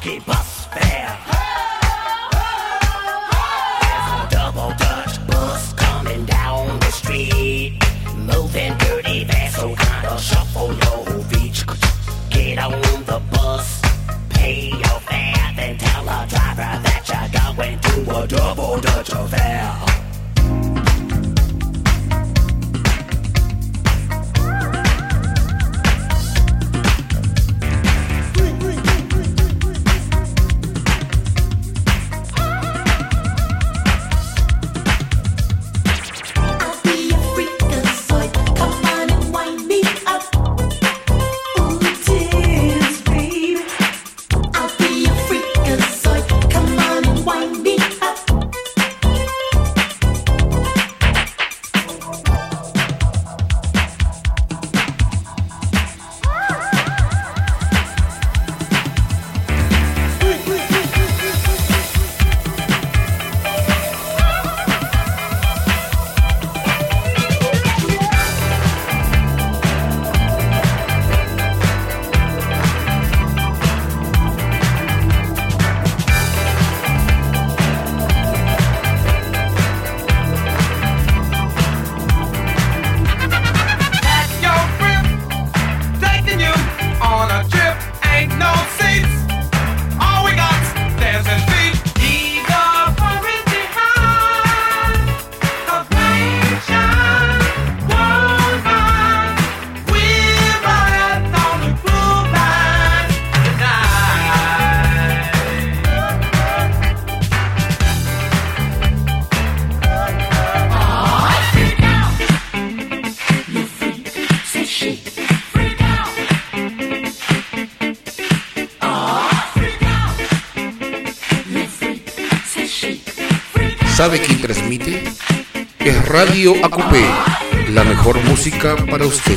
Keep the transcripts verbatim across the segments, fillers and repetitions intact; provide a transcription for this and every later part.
funky bus fare. There's a double Dutch bus coming down the street, moving dirty fast, so kinda shuffle your feet. Get on the bus, pay your fare, then tell the driver that you're going to a double Dutch affair. ¿Sabe quién transmite? Es Radio A Q P, la mejor música para usted.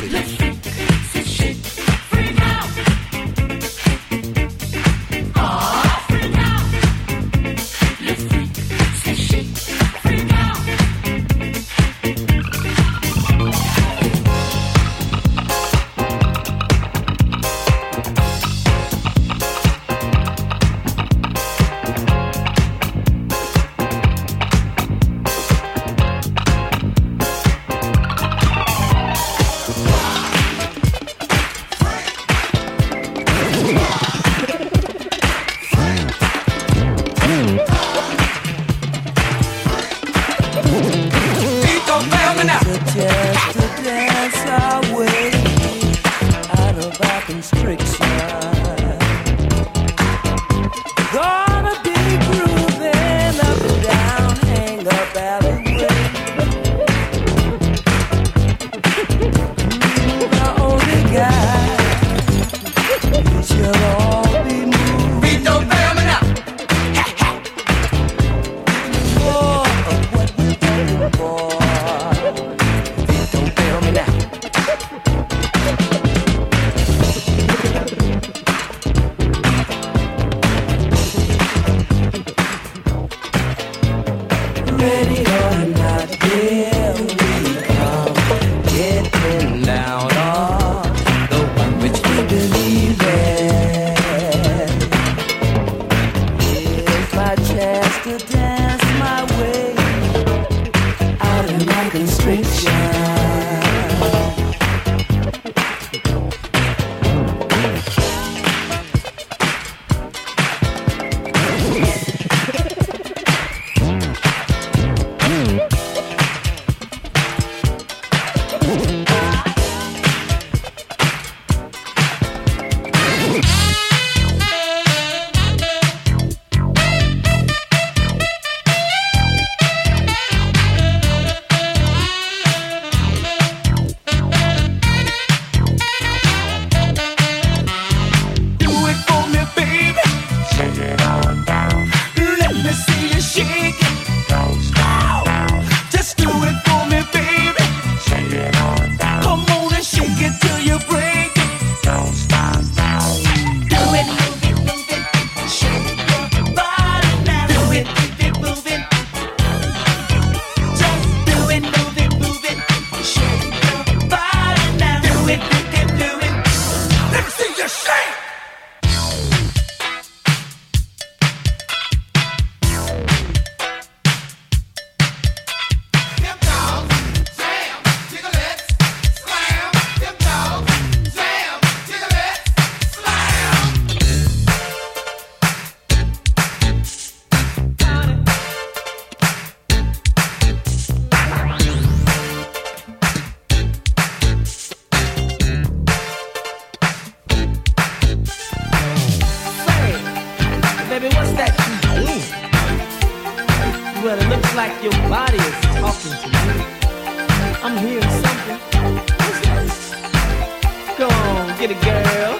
like your body is talking to me. I'm hearing something. What's that? Go on, get it, girl.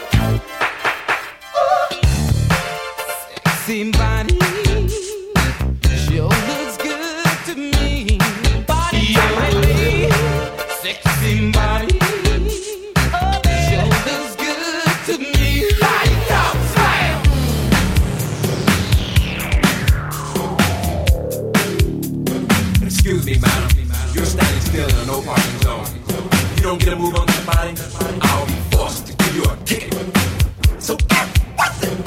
Sexy body sure looks good to me. Body, baby, sexy body sure looks good to me. Light up, slam. Excuse me, madam. You're standing still in a no parking zone. You don't get a move on your body, I'll be forced to give you a ticket. So get what's it?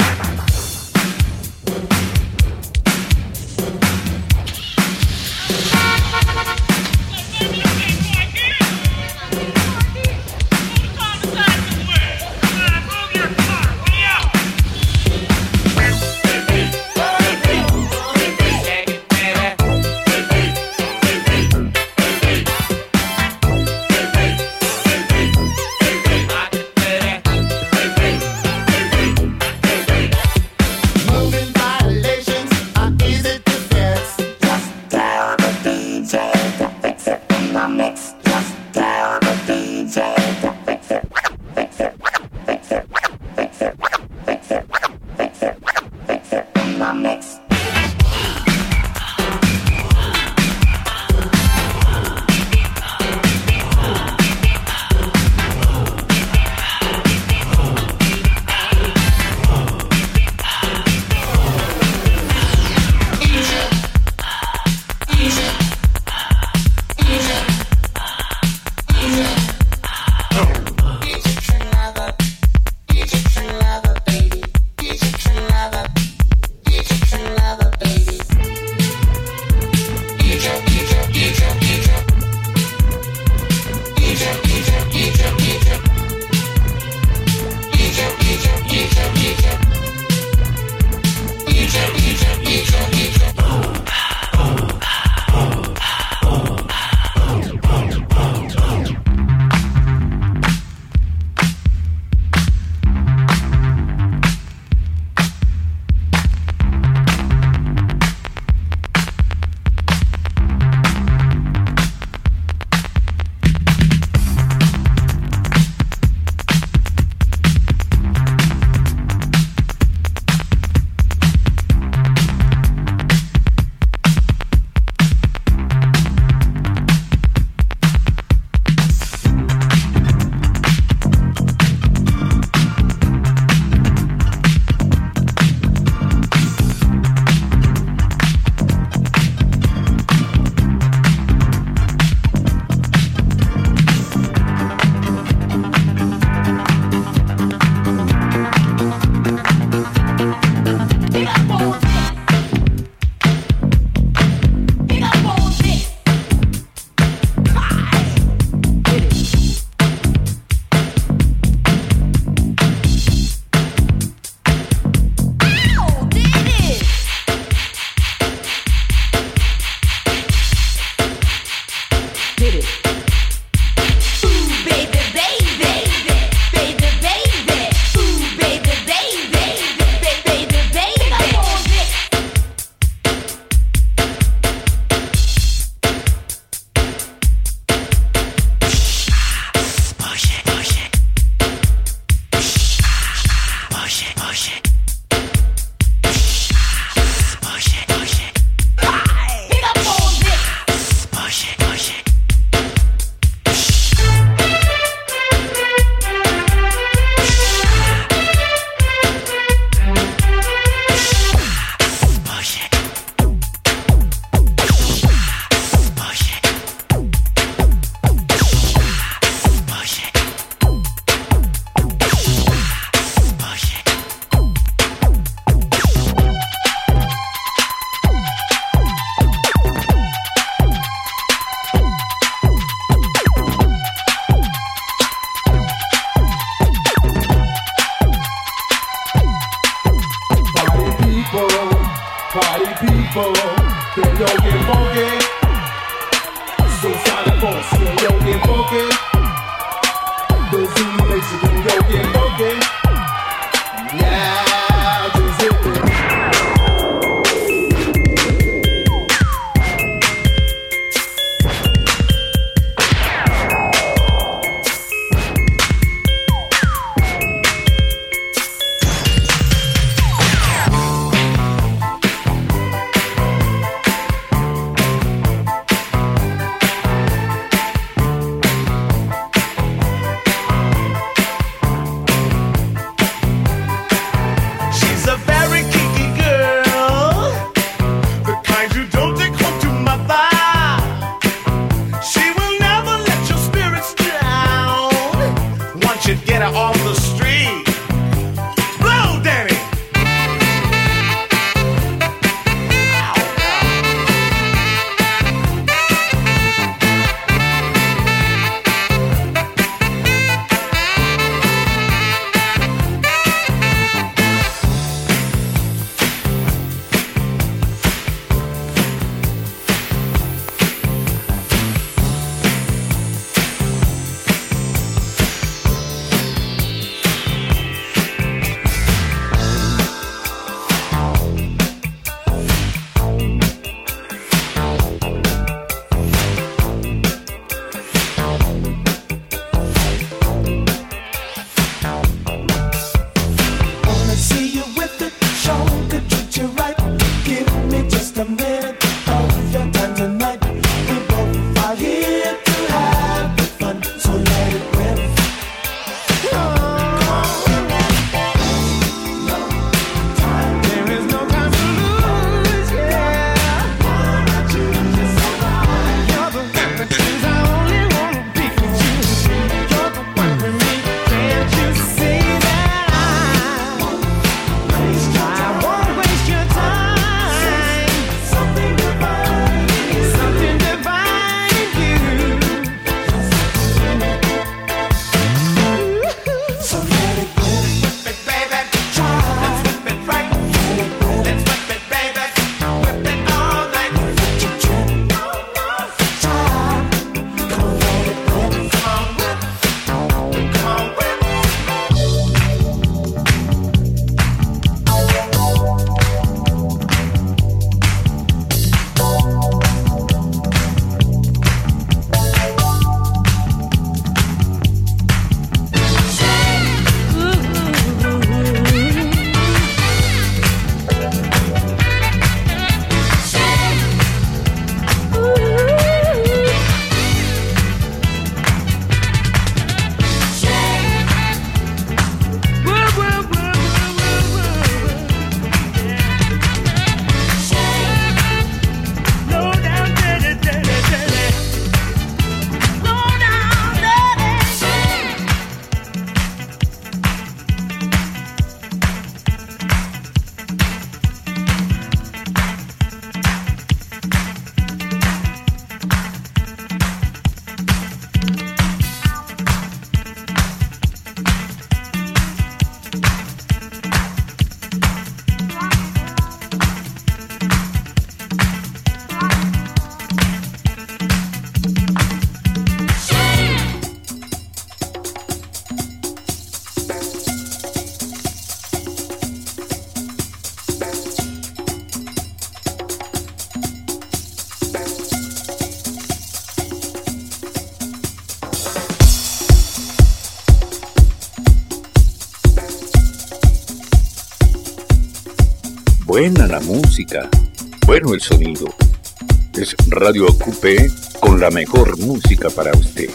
Buena la música, bueno el sonido. Es Radio Ocupe con la mejor música para usted.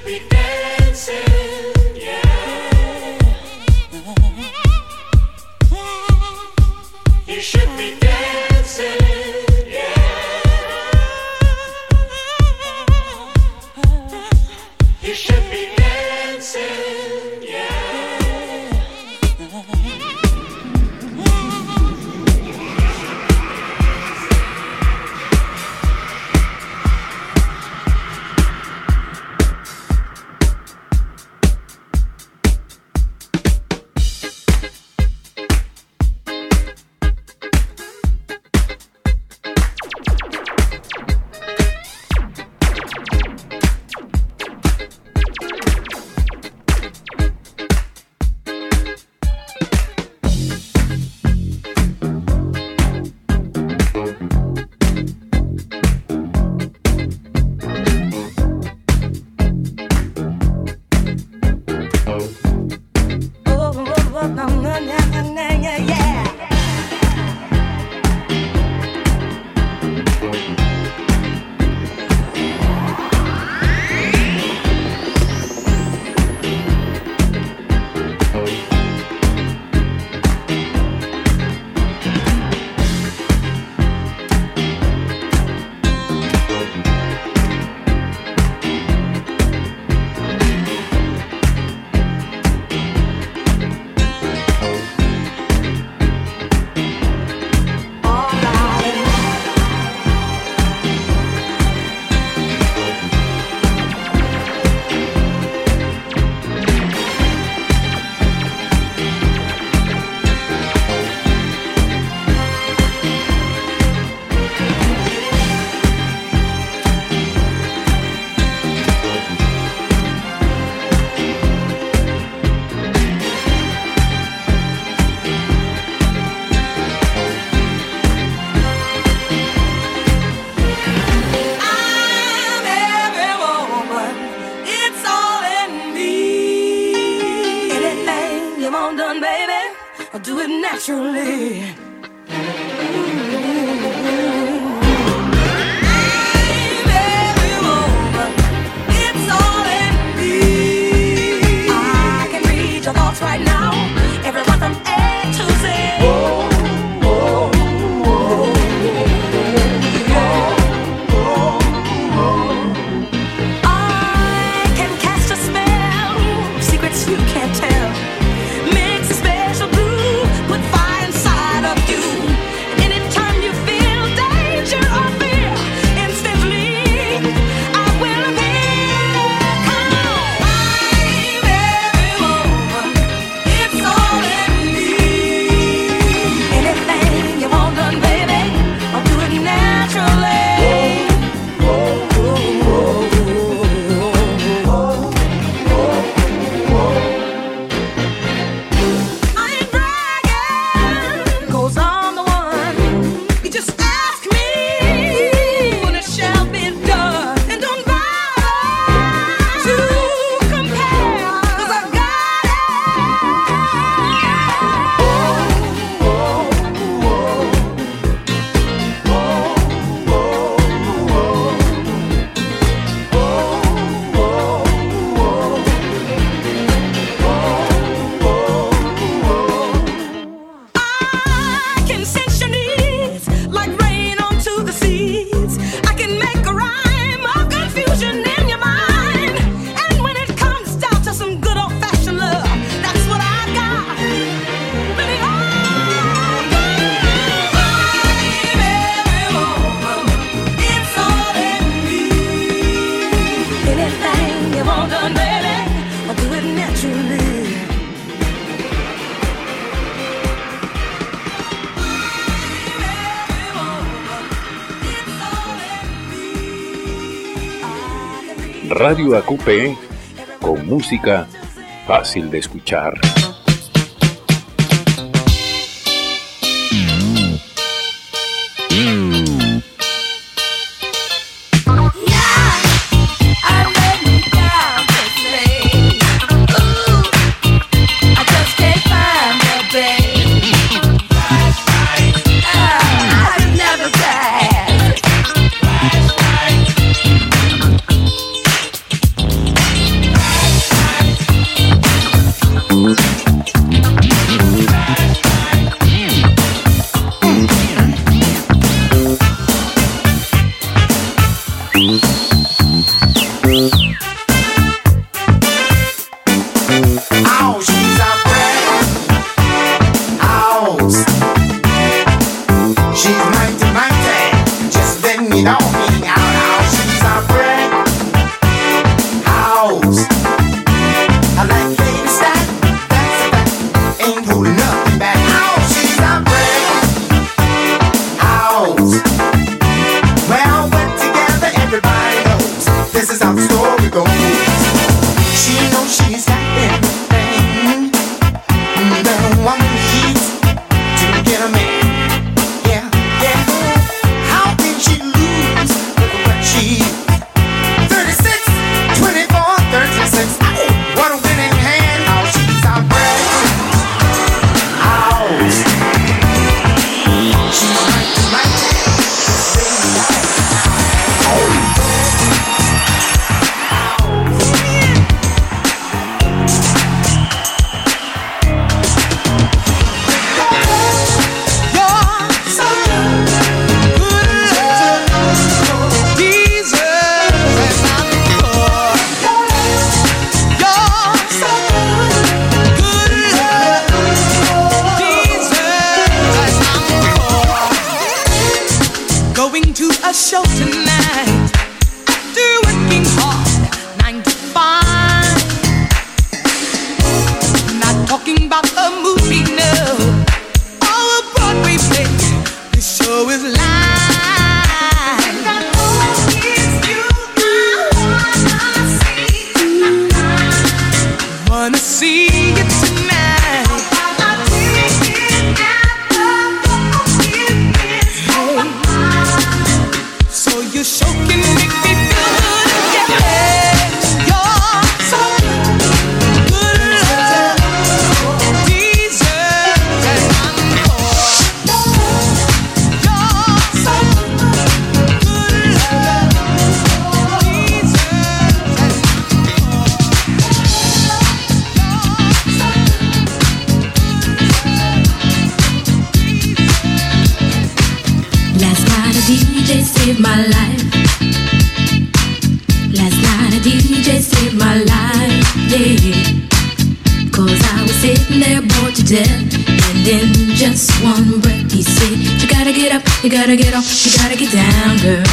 Radio A Q P, con música fácil de escuchar. Flashlight. You gotta get up, you gotta get down, girl.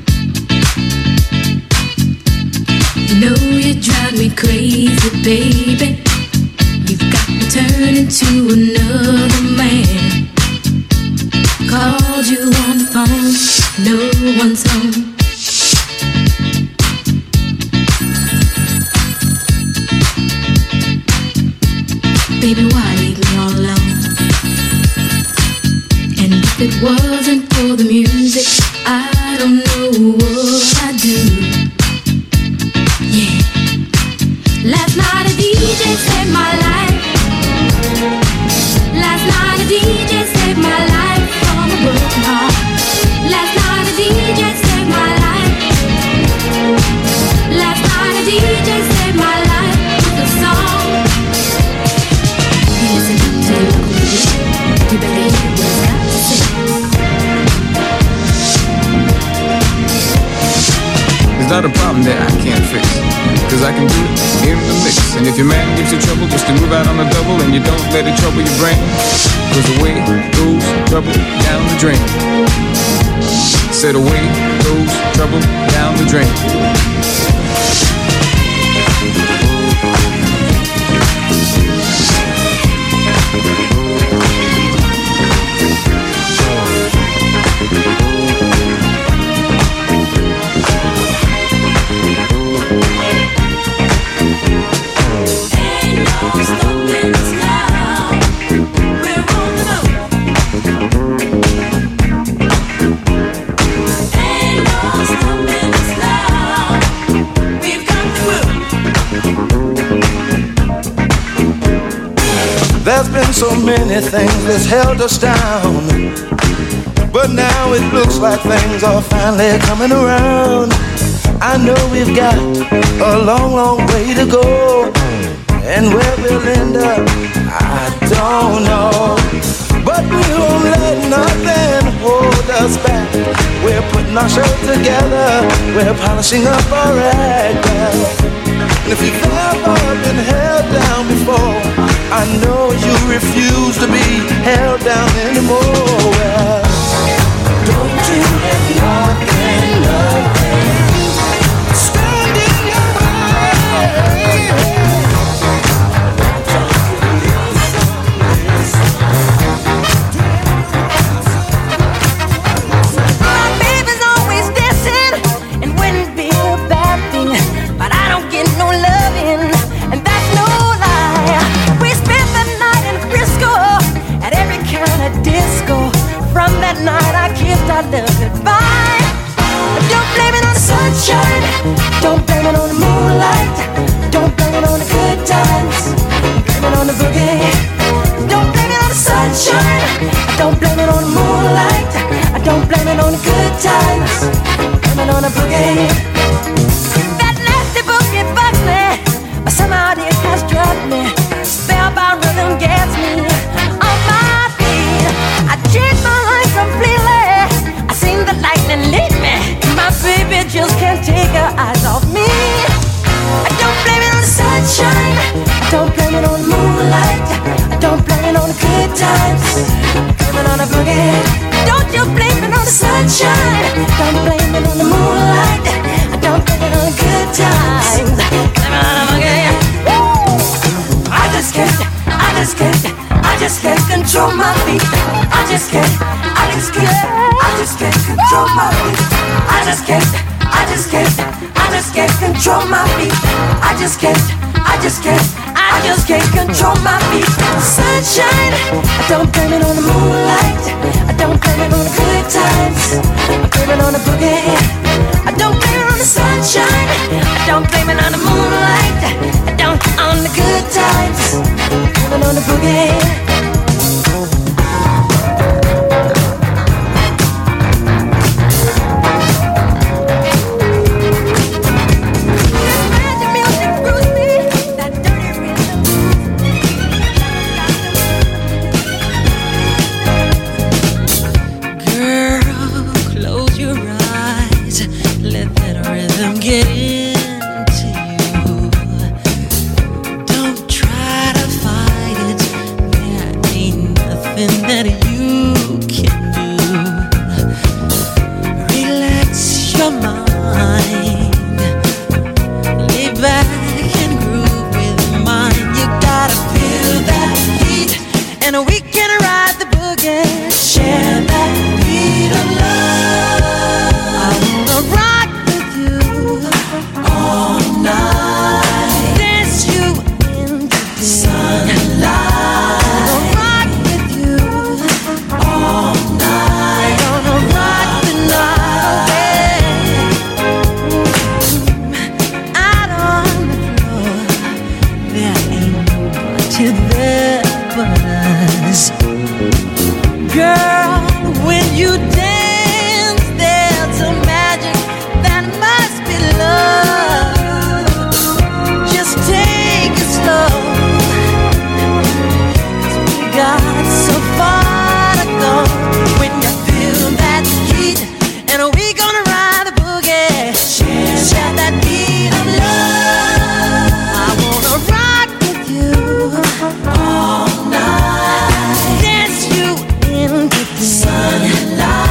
You know you drive me crazy, baby. You've got me turning to another man. Called you on the phone, no one's home. Baby, why leave me all alone? And if it wasn't for the music, I don't know what I'd do. Yeah. Last night a D J saved my life. Last night a D J saved my life from a broken heart. Last night a D J saved my life. Last night a D J saved my life with a song. Listen to the local music. You better hear what it's got to say. There's not a problem that I can't fix, cause I can do it in the mix. And if your man gives you trouble, just to move out on the double, and you don't let it trouble your brain, cause away goes trouble down the drain. Said away goes trouble down the drain. There's been so many things that's held us down, but now it looks like things are finally coming around. I know we've got a long, long way to go, and where we'll end up, I don't know. But we won't let nothing hold us back. We're putting our show together, we're polishing up our act, girl. And if you've ever been held down before, I know you refuse to be held down anymore. Well, don't you let nothing, nothing stand in your way. My baby's always dancing and wouldn't be a bad thing, but I don't just can't, I just can't, I just can't control my feet. I just can't, I just can't, I just can't control my feet. Sunshine, I don't blame it on the moonlight. I don't blame it on the good times. I blame it on the boogie. I don't blame it on the sunshine. I don't blame it on the moonlight. I don't on the good times. I blame it on the boogie. Get into you. Don't try to fight it. There ain't nothing that you can do. Relax your mind. Lay back and groove with mine. You gotta feel that heat, and we can ride the boogie. Share that beat of love. I wanna rock all night, dance you into the sunlight. Gonna rock with you all night. Gonna rock the night away. Mm-hmm. Out on the floor, there ain't nobody there but us. Girl, when you dance, there's a magic that must be love. Just take it slow, 'cause we got so far to go. When you feel that heat, and we gonna ride the boogie. Share, share that beat of love. I wanna rock with you all night. Dance you into the sunlight.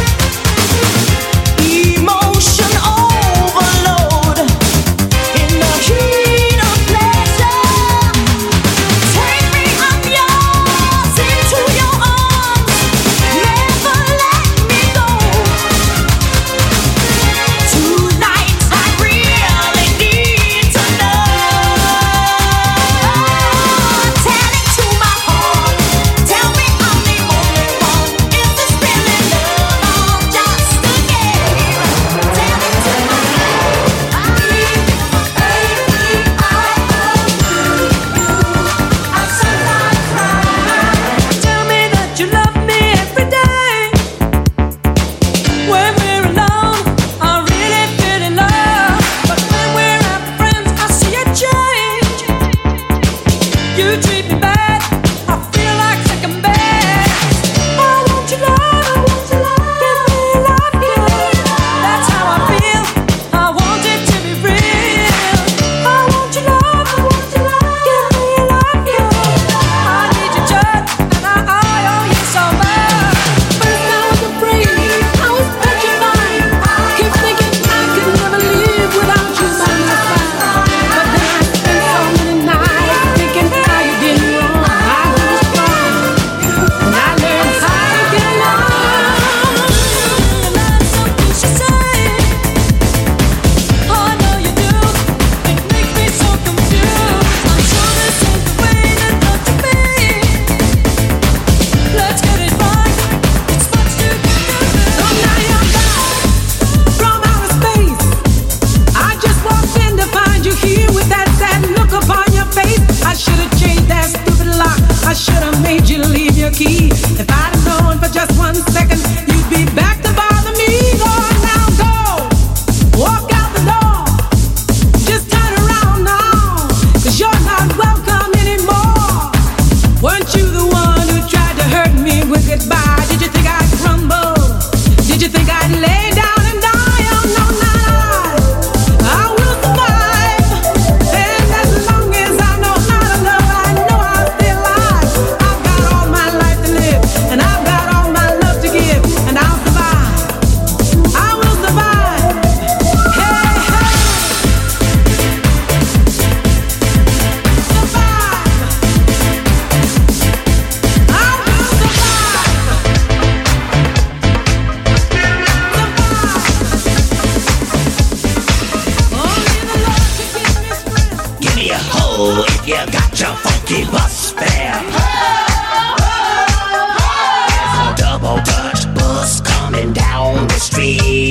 Emotion overload in the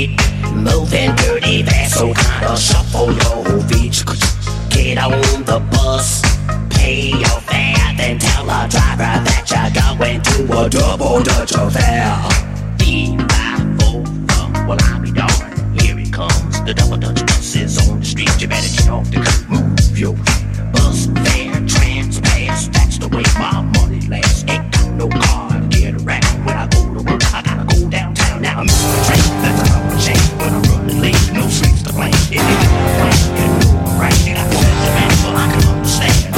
street. Moving dirty, fast, so kinda shuffle your feet. Get on the bus, pay your fare, then tell the driver that you're going to a double Dutch affair. D five four, well I'll be darned, here it comes. The double Dutch bus is on the street, you better get off the curb, move your feet. Bus fare, trans pass, that's the way my money lasts. Ain't got no car to get around. When I go to work, I gotta go downtown. Now I'm missing the train, that's a problem change. When I'm running late, no streets to blame. If you get the plan, you know I'm right. And I can let the man, well I can understand.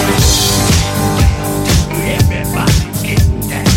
Everybody's getting down.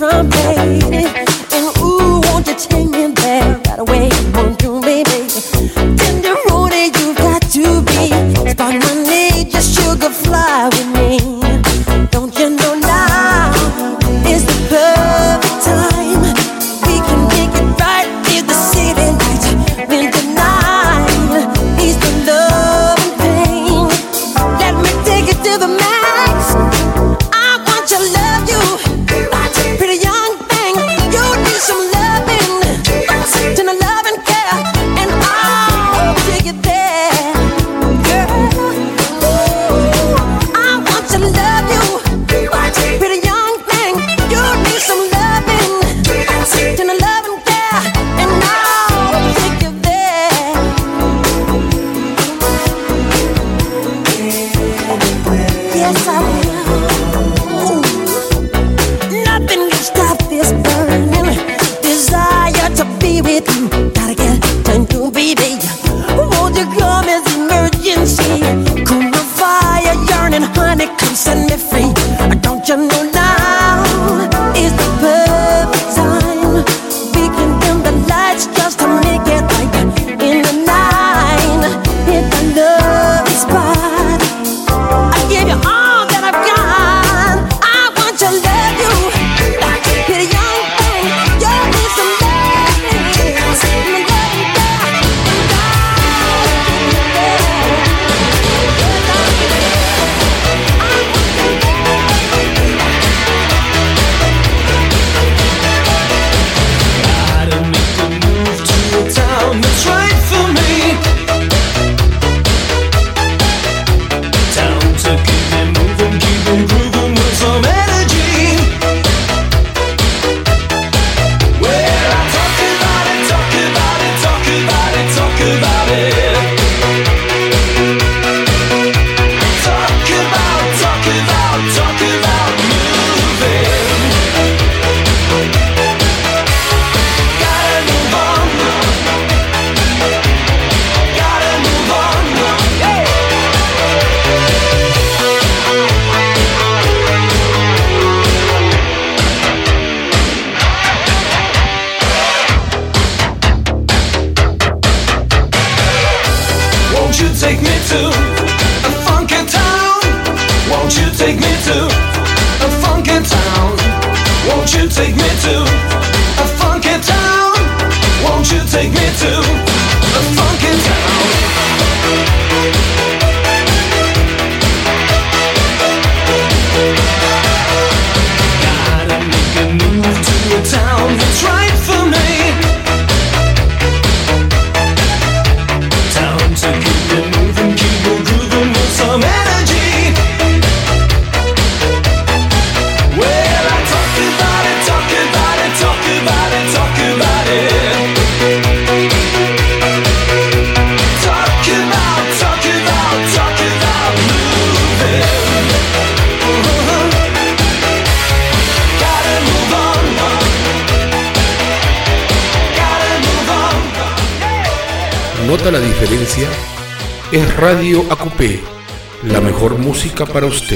From baby, and ooh, won't you take me there right away? Won't you, baby? yes I will. Ooh. Nothing can stop this burning desire to be with you. Gotta get to you, baby. Won't you come as emergency? Cool the fire, yearning, honey, come set me free. Don't you know now is the perfect time? We can dim the lights just to make it right in the night. Hit the love spot. I give you all that I've got. I want to love you. Hit a young thing, you need some love. That's right for me. Town to keep it moving, keep it grooving with some energy. Well, I talk about it, talk about it, talk about it, talk about it. Talk about, talk about, talk about moving. Gotta move on. Won't you take me to a funky town? Won't you take me to a funky town? Won't you take me to a funky town? Won't you take me to a funky town? Gotta make a move to a town that's right for me. Town to keep it moving, keep it grooving with some energy. Well, I talk about it, talk about it, talk about it, talk about it. Talk about, talk about, talk about moving. Uh-huh. Gotta move on. Gotta move on. ¿Nota la diferencia? Es Radio A Q P, la mejor música para usted.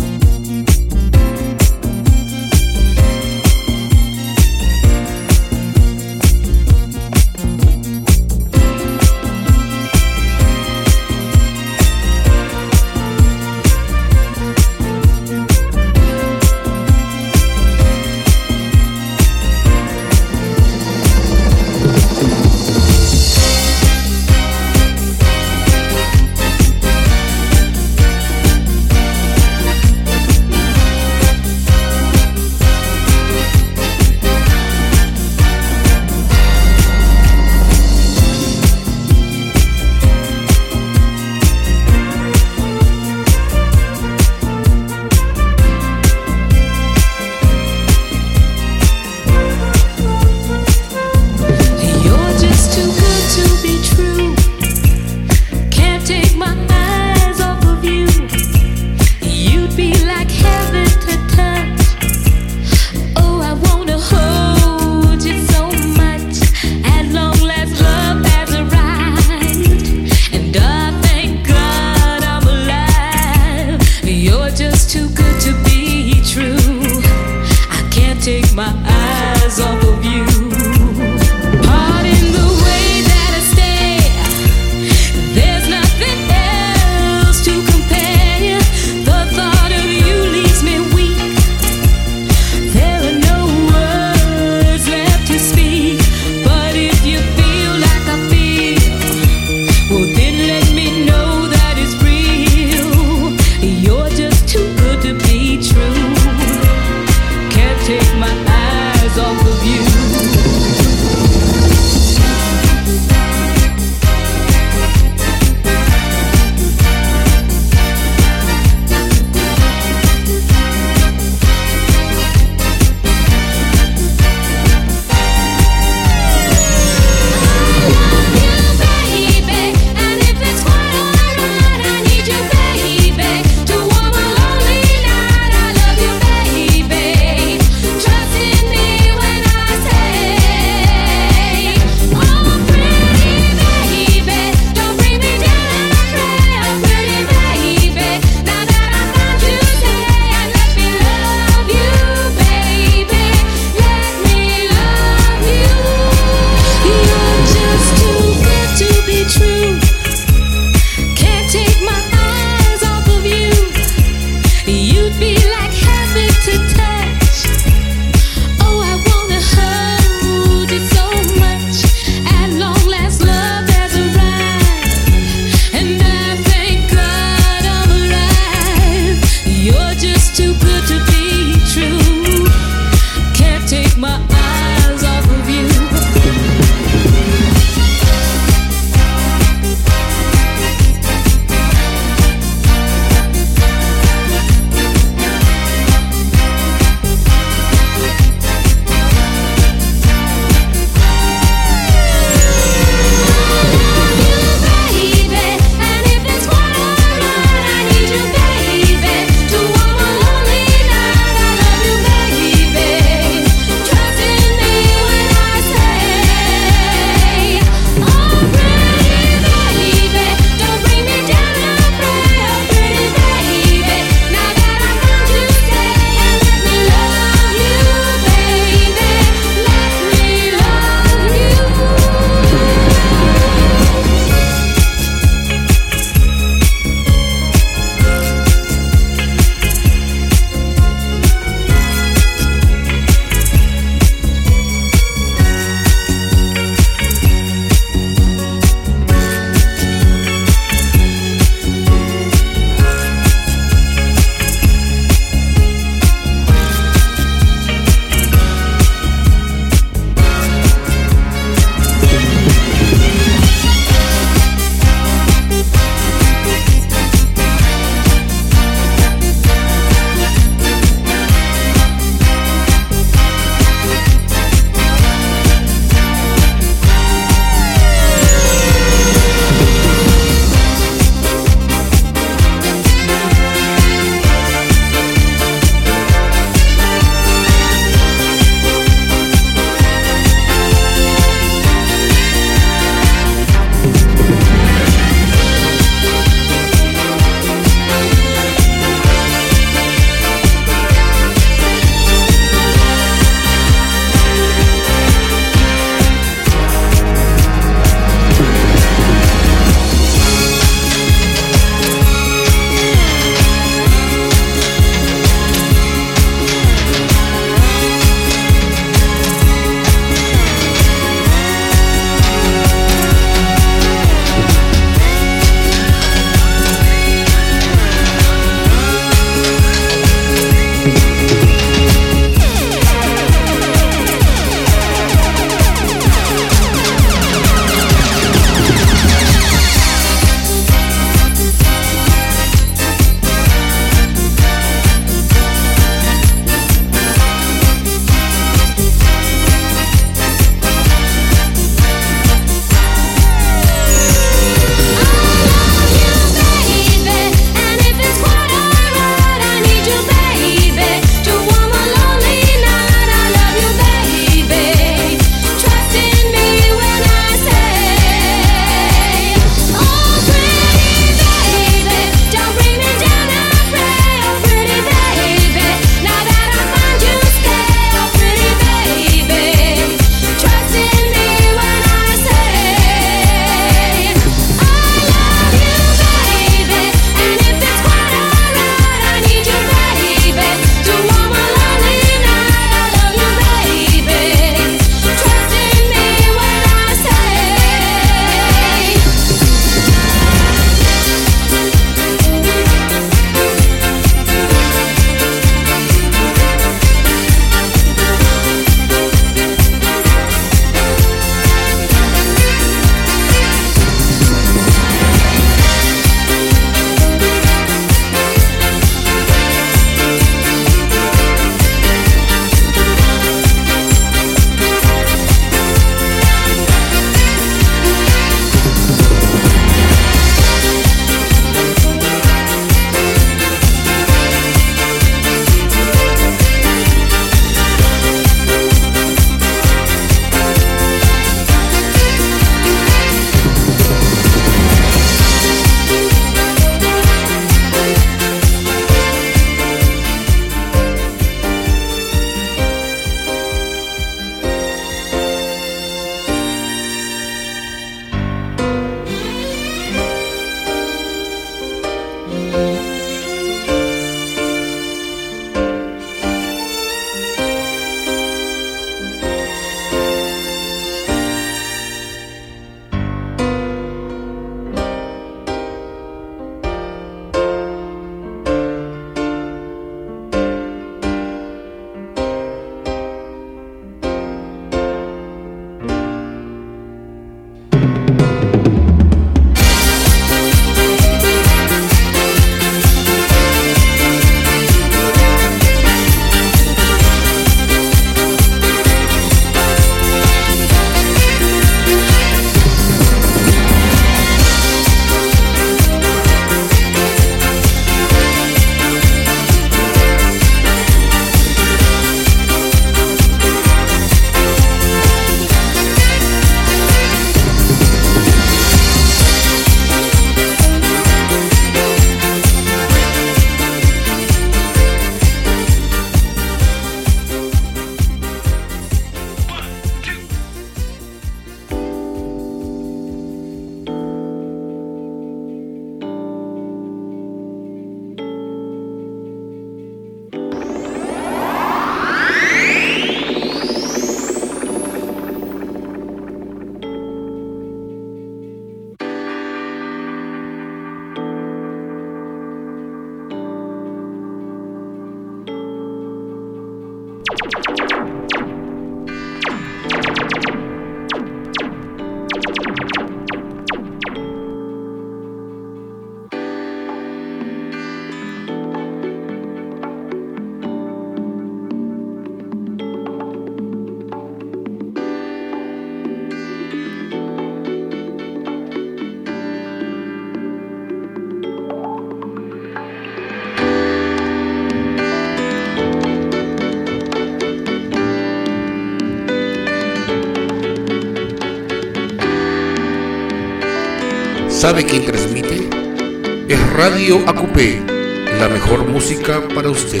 ¿Sabe quién transmite? Es Radio A Q P, la mejor música para usted.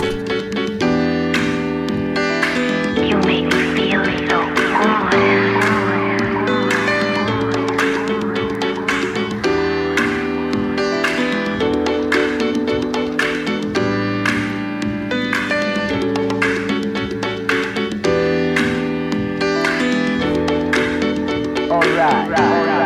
All right.